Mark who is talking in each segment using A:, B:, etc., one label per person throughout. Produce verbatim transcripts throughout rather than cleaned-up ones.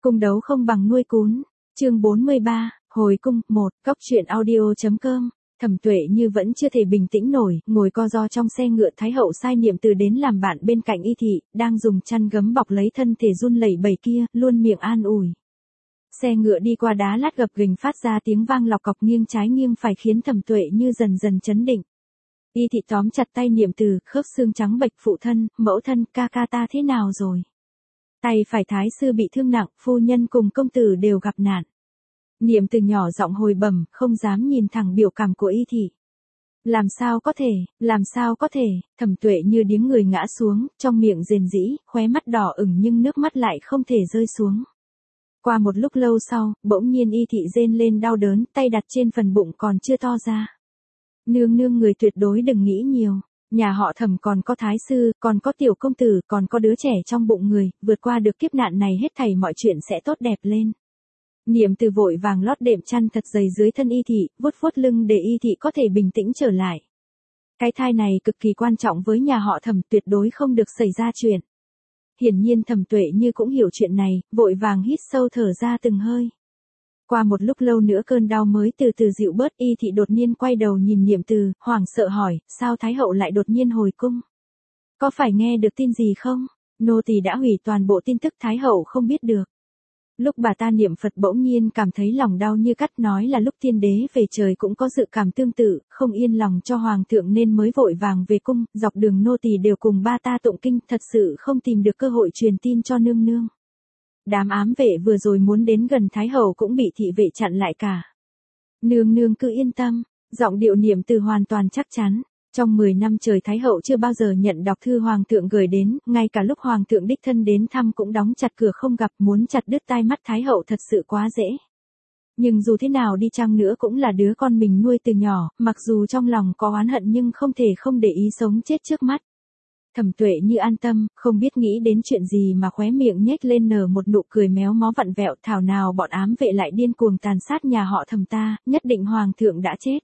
A: Cung đấu không bằng nuôi cún. Chương bốn mươi ba, hồi cung. Một. Cóc truyện audio.com. Thẩm Tuệ Như vẫn chưa thể bình tĩnh nổi, ngồi co ro trong xe ngựa. Thái hậu sai Niệm Từ đến làm bạn bên cạnh y thị, đang dùng chăn gấm bọc lấy thân thể run lẩy bẩy kia, luôn miệng an ủi. Xe ngựa đi qua đá lát gập ghềnh phát ra tiếng vang lọc cọc nghiêng trái nghiêng phải khiến Thẩm Tuệ Như dần dần chấn định. Y thị tóm chặt tay Niệm Từ, khớp xương trắng bệch. Phụ thân, mẫu thân, ca ca ta thế nào rồi? Tay phải thái sư bị thương nặng, phu nhân cùng công tử đều gặp nạn. Niệm Từ nhỏ giọng hồi bẩm, không dám nhìn thẳng biểu cảm của y thị. Làm sao có thể, làm sao có thể? Thẩm Tuệ Như điếng người ngã xuống, trong miệng rền rĩ, khóe mắt đỏ ửng nhưng nước mắt lại không thể rơi xuống. Qua một lúc lâu sau, bỗng nhiên y thị rên lên đau đớn, tay đặt trên phần bụng còn chưa to ra. Nương nương, người tuyệt đối đừng nghĩ nhiều. Nhà họ Thẩm còn có thái sư, còn có tiểu công tử, còn có đứa trẻ trong bụng người, vượt qua được kiếp nạn này hết thảy mọi chuyện sẽ tốt đẹp lên. Niệm Từ vội vàng lót đệm chăn thật dày dưới thân y thị, vuốt vuốt lưng để y thị có thể bình tĩnh trở lại. Cái thai này cực kỳ quan trọng với nhà họ Thẩm, tuyệt đối không được xảy ra chuyện. Hiển nhiên Thẩm Tuệ Như cũng hiểu chuyện này, vội vàng hít sâu thở ra từng hơi. Qua một lúc lâu nữa cơn đau mới từ từ dịu bớt, y thị đột nhiên quay đầu nhìn Niệm Từ, hoảng sợ hỏi, sao Thái hậu lại đột nhiên hồi cung? Có phải nghe được tin gì không? Nô tỳ đã hủy toàn bộ tin tức, Thái hậu không biết được. Lúc bà ta niệm Phật bỗng nhiên cảm thấy lòng đau như cắt, nói là lúc tiên đế về trời cũng có dự cảm tương tự, không yên lòng cho hoàng thượng nên mới vội vàng về cung, dọc đường nô tỳ đều cùng ba ta tụng kinh, thật sự không tìm được cơ hội truyền tin cho nương nương. Đám ám vệ vừa rồi muốn đến gần Thái hậu cũng bị thị vệ chặn lại cả. Nương nương cứ yên tâm, giọng điệu Niệm Từ hoàn toàn chắc chắn. Trong mười năm trời Thái hậu chưa bao giờ nhận đọc thư hoàng thượng gửi đến, ngay cả lúc hoàng thượng đích thân đến thăm cũng đóng chặt cửa không gặp, muốn chặt đứt tai mắt Thái hậu thật sự quá dễ. Nhưng dù thế nào đi chăng nữa cũng là đứa con mình nuôi từ nhỏ, mặc dù trong lòng có oán hận nhưng không thể không để ý sống chết trước mắt. Thẩm Tuệ Như an tâm, không biết nghĩ đến chuyện gì mà khóe miệng nhếch lên nở một nụ cười méo mó vặn vẹo, thảo nào bọn ám vệ lại điên cuồng tàn sát nhà họ Thẩm ta, nhất định hoàng thượng đã chết.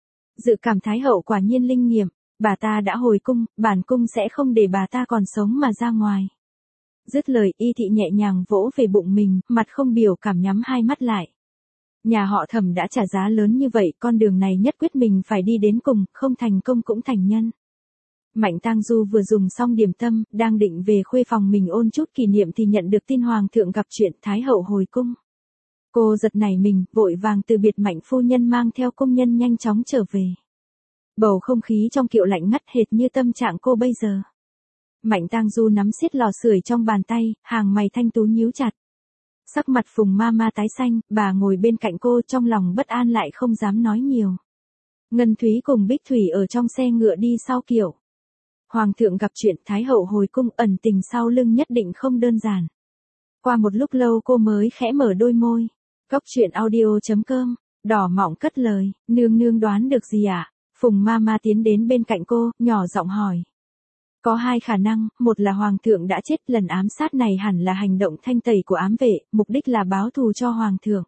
A: Dự cảm Thái hậu quả nhiên linh nghiệm, bà ta đã hồi cung, bản cung sẽ không để bà ta còn sống mà ra ngoài. Dứt lời y thị nhẹ nhàng vỗ về bụng mình, mặt không biểu cảm nhắm hai mắt lại. Nhà họ Thẩm đã trả giá lớn như vậy, con đường này nhất quyết mình phải đi đến cùng, không thành công cũng thành nhân. Mạnh Tang Du vừa dùng xong điểm tâm, đang định về khuê phòng mình ôn chút kỷ niệm thì nhận được tin hoàng thượng gặp chuyện, Thái hậu hồi cung. Cô giật nảy mình, vội vàng từ biệt Mạnh phu nhân mang theo công nhân nhanh chóng trở về. Bầu không khí trong kiệu lạnh ngắt hệt như tâm trạng cô bây giờ. Mạnh Tang Du nắm siết lò sưởi trong bàn tay, hàng mày thanh tú nhíu chặt. Sắc mặt Phùng ma ma tái xanh, bà ngồi bên cạnh cô trong lòng bất an lại không dám nói nhiều. Ngân Thúy cùng Bích Thủy ở trong xe ngựa đi sau kiệu. Hoàng thượng gặp chuyện, Thái hậu hồi cung, ẩn tình sau lưng nhất định không đơn giản. Qua một lúc lâu cô mới khẽ mở đôi môi. Cóc truyện audio.com, đỏ mọng cất lời, nương nương đoán được gì ạ? À? Phùng ma ma tiến đến bên cạnh cô, nhỏ giọng hỏi. Có hai khả năng, một là hoàng thượng đã chết, lần ám sát này hẳn là hành động thanh tẩy của ám vệ, mục đích là báo thù cho hoàng thượng.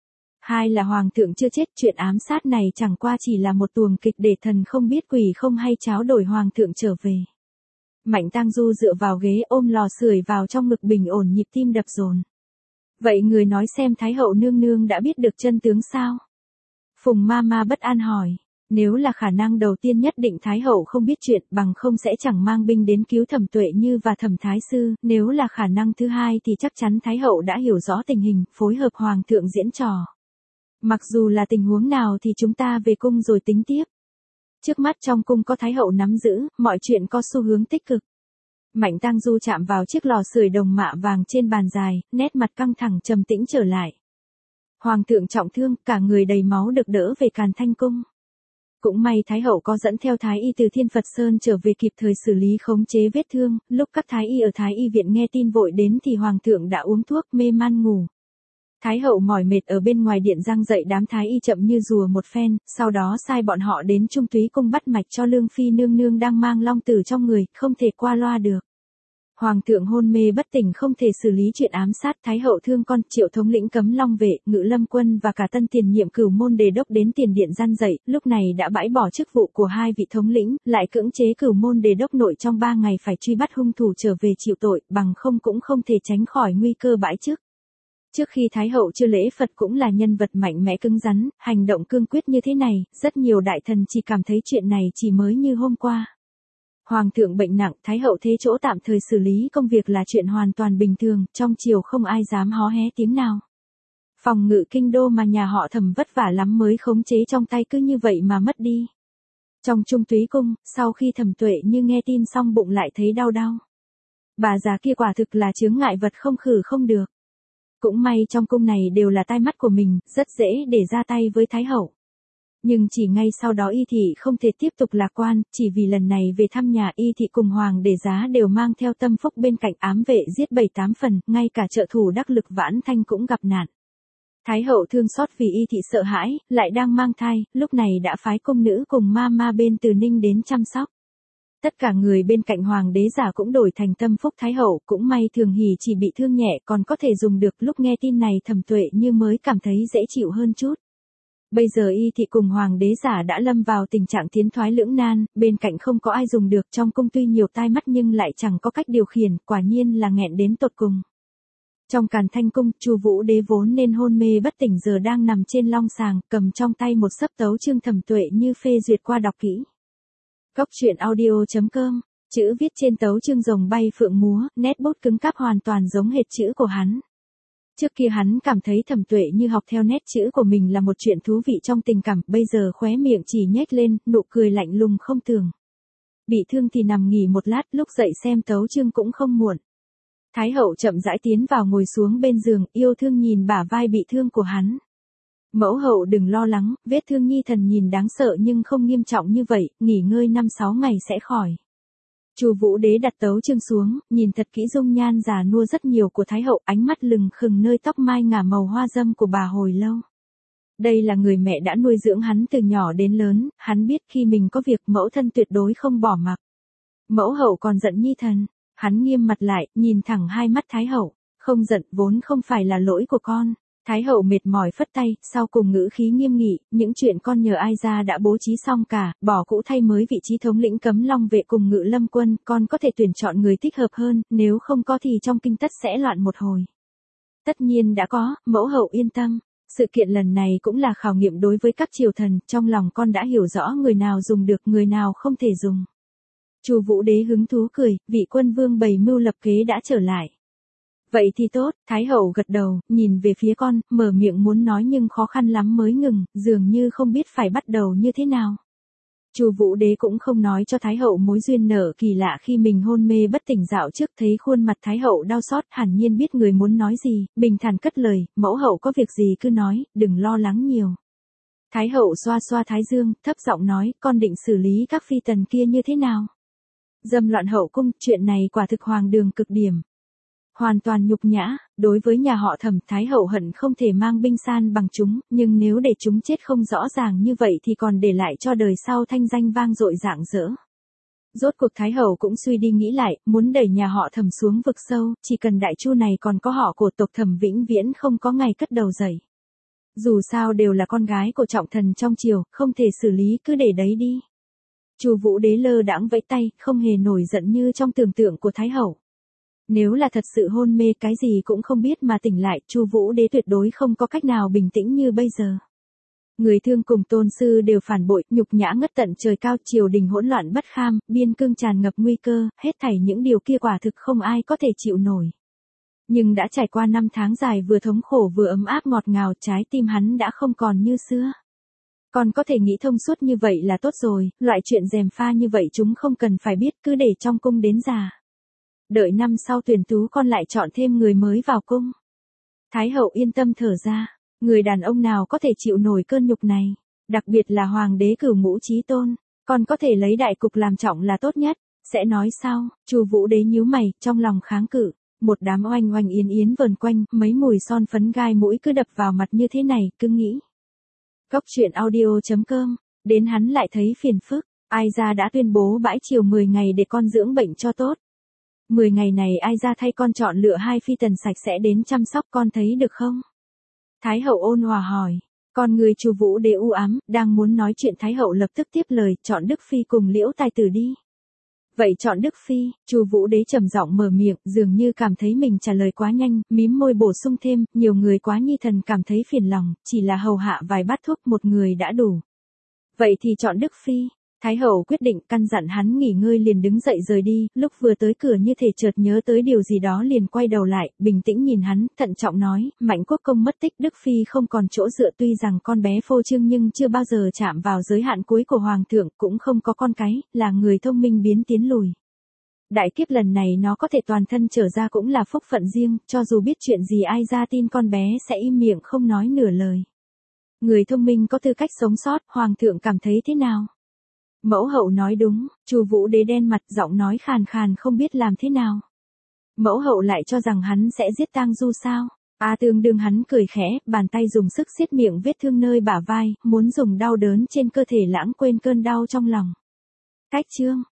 A: Hai là hoàng thượng chưa chết, chuyện ám sát này chẳng qua chỉ là một tuồng kịch để thần không biết quỷ không hay tráo đổi hoàng thượng trở về. Mạnh Tang Du dựa vào ghế ôm lò sưởi vào trong ngực bình ổn nhịp tim đập dồn. Vậy người nói xem Thái hậu nương nương đã biết được chân tướng sao? Phùng ma ma bất an hỏi. Nếu là khả năng đầu tiên nhất định Thái hậu không biết chuyện, bằng không sẽ chẳng mang binh đến cứu Thẩm Tuệ Như và Thẩm Thái sư, nếu là khả năng thứ hai thì chắc chắn Thái hậu đã hiểu rõ tình hình, phối hợp hoàng thượng diễn trò. Mặc dù là tình huống nào thì chúng ta về cung rồi tính tiếp. Trước mắt trong cung có Thái hậu nắm giữ, mọi chuyện có xu hướng tích cực. Mạnh Tang Du chạm vào chiếc lò sưởi đồng mạ vàng trên bàn dài, nét mặt căng thẳng trầm tĩnh trở lại. Hoàng thượng trọng thương, cả người đầy máu được đỡ về Càn Thanh cung. Cũng may Thái hậu có dẫn theo Thái y từ Thiên Phật Sơn trở về kịp thời xử lý khống chế vết thương, lúc các Thái y ở Thái y viện nghe tin vội đến thì Hoàng thượng đã uống thuốc mê man ngủ. Thái hậu mỏi mệt ở bên ngoài điện giang dậy đám Thái y chậm như rùa một phen, sau đó sai bọn họ đến Trung Túy cung bắt mạch cho Lương Phi nương nương đang mang long tử trong người, không thể qua loa được. Hoàng thượng hôn mê bất tỉnh không thể xử lý chuyện ám sát, Thái hậu thương con, Triệu thống lĩnh cấm long vệ, Ngự Lâm quân và cả tân tiền nhiệm Cửu môn đề đốc đến tiền điện gian dậy, lúc này đã bãi bỏ chức vụ của hai vị thống lĩnh, lại cưỡng chế Cửu môn đề đốc nội trong ba ngày phải truy bắt hung thủ trở về chịu tội, bằng không cũng không thể tránh khỏi nguy cơ bãi chức. Trước khi Thái hậu chưa lễ Phật cũng là nhân vật mạnh mẽ cứng rắn, hành động cương quyết như thế này, rất nhiều đại thần chỉ cảm thấy chuyện này chỉ mới như hôm qua. Hoàng thượng bệnh nặng, Thái hậu thế chỗ tạm thời xử lý công việc là chuyện hoàn toàn bình thường, trong triều không ai dám hó hé tiếng nào. Phòng ngự kinh đô mà nhà họ Thẩm vất vả lắm mới khống chế trong tay cứ như vậy mà mất đi. Trong Trung Túy cung, sau khi Thẩm Tuệ Như nghe tin xong bụng lại thấy đau đau. Bà già kia quả thực là chướng ngại vật không khử không được. Cũng may trong cung này đều là tai mắt của mình, rất dễ để ra tay với Thái hậu. Nhưng chỉ ngay sau đó Y thị không thể tiếp tục lạc quan, chỉ vì lần này về thăm nhà Y thị cùng Hoàng Đế Giá đều mang theo Tâm Phúc bên cạnh ám vệ giết bảy tám phần, ngay cả trợ thủ đắc lực Vãn Thanh cũng gặp nạn. Thái hậu thương xót vì Y thị sợ hãi, lại đang mang thai, lúc này đã phái cung nữ cùng ma ma bên Từ Ninh đến chăm sóc. Tất cả người bên cạnh Hoàng Đế Giả cũng đổi thành Tâm Phúc Thái hậu, cũng may Thường Hỷ chỉ bị thương nhẹ còn có thể dùng được. Lúc nghe tin này Thẩm Tuệ Như mới cảm thấy dễ chịu hơn chút. Bây giờ Y thị cùng Hoàng Đế Giả đã lâm vào tình trạng tiến thoái lưỡng nan, bên cạnh không có ai dùng được, trong cung tuy nhiều tai mắt nhưng lại chẳng có cách điều khiển, quả nhiên là nghẹn đến tột cùng. Trong Càn Thanh cung, Chu Vũ Đế vốn nên hôn mê bất tỉnh giờ đang nằm trên long sàng, cầm trong tay một xấp tấu chương Thẩm Tuệ Như phê duyệt qua đọc kỹ. Góc truyện audio chấm com, chữ viết trên tấu chương rồng bay phượng múa, nét bút cứng cáp hoàn toàn giống hệt chữ của hắn. Trước kia hắn cảm thấy Thẩm Tuệ Như học theo nét chữ của mình là một chuyện thú vị trong tình cảm, bây giờ khóe miệng chỉ nhếch lên, nụ cười lạnh lùng không tưởng. Bị thương thì nằm nghỉ một lát, lúc dậy xem tấu chương cũng không muộn. Thái hậu chậm rãi tiến vào ngồi xuống bên giường, yêu thương nhìn bả vai bị thương của hắn. Mẫu hậu đừng lo lắng, vết thương nhi thần nhìn đáng sợ nhưng không nghiêm trọng như vậy, nghỉ ngơi năm sáu ngày sẽ khỏi. Chu Vũ Đế đặt tấu chương xuống, nhìn thật kỹ dung nhan già nua rất nhiều của Thái hậu, ánh mắt lừng khừng nơi tóc mai ngả màu hoa dâm của bà hồi lâu. Đây là người mẹ đã nuôi dưỡng hắn từ nhỏ đến lớn, hắn biết khi mình có việc mẫu thân tuyệt đối không bỏ mặc. Mẫu hậu còn giận nhi thần, hắn nghiêm mặt lại, nhìn thẳng hai mắt Thái hậu, không giận vốn không phải là lỗi của con. Thái hậu mệt mỏi phất tay, sau cùng ngữ khí nghiêm nghị, những chuyện con nhờ ai ra đã bố trí xong cả, bỏ cũ thay mới vị trí thống lĩnh Cấm Long vệ cùng Ngự Lâm quân, con có thể tuyển chọn người thích hợp hơn, nếu không có thì trong kinh tất sẽ loạn một hồi. Tất nhiên đã có, mẫu hậu yên tâm, sự kiện lần này cũng là khảo nghiệm đối với các triều thần, trong lòng con đã hiểu rõ người nào dùng được người nào không thể dùng. Chu Vũ Đế hứng thú cười, vị quân vương bày mưu lập kế đã trở lại. Vậy thì tốt, Thái hậu gật đầu, nhìn về phía con, mở miệng muốn nói nhưng khó khăn lắm mới ngừng, dường như không biết phải bắt đầu như thế nào. Chu Vũ Đế cũng không nói cho Thái hậu mối duyên nợ kỳ lạ khi mình hôn mê bất tỉnh dạo trước, thấy khuôn mặt Thái hậu đau xót, hẳn nhiên biết người muốn nói gì, bình thản cất lời, mẫu hậu có việc gì cứ nói, đừng lo lắng nhiều. Thái hậu xoa xoa thái dương, thấp giọng nói, con định xử lý các phi tần kia như thế nào? Dâm loạn hậu cung, chuyện này quả thực hoàng đường cực điểm. Hoàn toàn nhục nhã, đối với nhà họ Thẩm, Thái hậu hận không thể mang binh san bằng chúng, nhưng nếu để chúng chết không rõ ràng như vậy thì còn để lại cho đời sau thanh danh vang dội rạng rỡ. Rốt cuộc Thái hậu cũng suy đi nghĩ lại, muốn đẩy nhà họ Thẩm xuống vực sâu, chỉ cần đại chu này còn có họ của tộc Thẩm vĩnh viễn không có ngày cất đầu dậy. Dù sao đều là con gái của trọng thần trong triều, không thể xử lý cứ để đấy đi. Chu Vũ Đế lơ đãng vẫy tay, không hề nổi giận như trong tưởng tượng của Thái hậu. Nếu là thật sự hôn mê cái gì cũng không biết mà tỉnh lại, Chu Vũ Đế tuyệt đối không có cách nào bình tĩnh như bây giờ. Người thương cùng tôn sư đều phản bội, nhục nhã ngất tận trời cao, triều đình hỗn loạn bất kham, biên cương tràn ngập nguy cơ, hết thảy những điều kia quả thực không ai có thể chịu nổi. Nhưng đã trải qua năm tháng dài vừa thống khổ vừa ấm áp ngọt ngào, trái tim hắn đã không còn như xưa. Còn có thể nghĩ thông suốt như vậy là tốt rồi, loại chuyện gièm pha như vậy chúng không cần phải biết, cứ để trong cung đến già. Đợi năm sau tuyển tú con lại chọn thêm người mới vào cung. Thái hậu yên tâm thở ra, người đàn ông nào có thể chịu nổi cơn nhục này, đặc biệt là hoàng đế cửu ngũ chí tôn, con có thể lấy đại cục làm trọng là tốt nhất, sẽ nói sao? Chu Vũ Đế nhíu mày, trong lòng kháng cự, một đám oanh oanh yến yến vờn quanh, mấy mùi son phấn gai mũi cứ đập vào mặt như thế này, cứ nghĩ. Góc truyện audio chấm com, đến hắn lại thấy phiền phức, ai ra đã tuyên bố bãi triều mười ngày để con dưỡng bệnh cho tốt. mười ngày này ai ra thay con chọn lựa hai phi tần sạch sẽ đến chăm sóc con thấy được không? Thái hậu ôn hòa hỏi, con người Chu Vũ Đế u ám, đang muốn nói chuyện Thái hậu lập tức tiếp lời, chọn Đức Phi cùng Liễu Tài Tử đi. Vậy chọn Đức Phi, Chu Vũ Đế trầm giọng mở miệng, dường như cảm thấy mình trả lời quá nhanh, mím môi bổ sung thêm, nhiều người quá nhi thần cảm thấy phiền lòng, chỉ là hầu hạ vài bát thuốc một người đã đủ. Vậy thì chọn Đức Phi. Thái hậu quyết định, căn dặn hắn nghỉ ngơi liền đứng dậy rời đi, lúc vừa tới cửa như thể chợt nhớ tới điều gì đó liền quay đầu lại, bình tĩnh nhìn hắn, thận trọng nói, Mạnh Quốc công mất tích, Đức Phi không còn chỗ dựa, tuy rằng con bé phô trương nhưng chưa bao giờ chạm vào giới hạn cuối của Hoàng thượng, cũng không có con cái, là người thông minh biến tiến lùi. Đại kiếp lần này nó có thể toàn thân trở ra cũng là phúc phận riêng, cho dù biết chuyện gì ai ra tin con bé sẽ im miệng không nói nửa lời. Người thông minh có tư cách sống sót, Hoàng thượng cảm thấy thế nào? Mẫu hậu nói đúng, Chu Vũ Đế đen mặt, giọng nói khàn khàn không biết làm thế nào. Mẫu hậu lại cho rằng hắn sẽ giết Tang Du sao? A Tương đương hắn cười khẽ, bàn tay dùng sức siết miệng vết thương nơi bả vai, muốn dùng đau đớn trên cơ thể lãng quên cơn đau trong lòng. Cách chương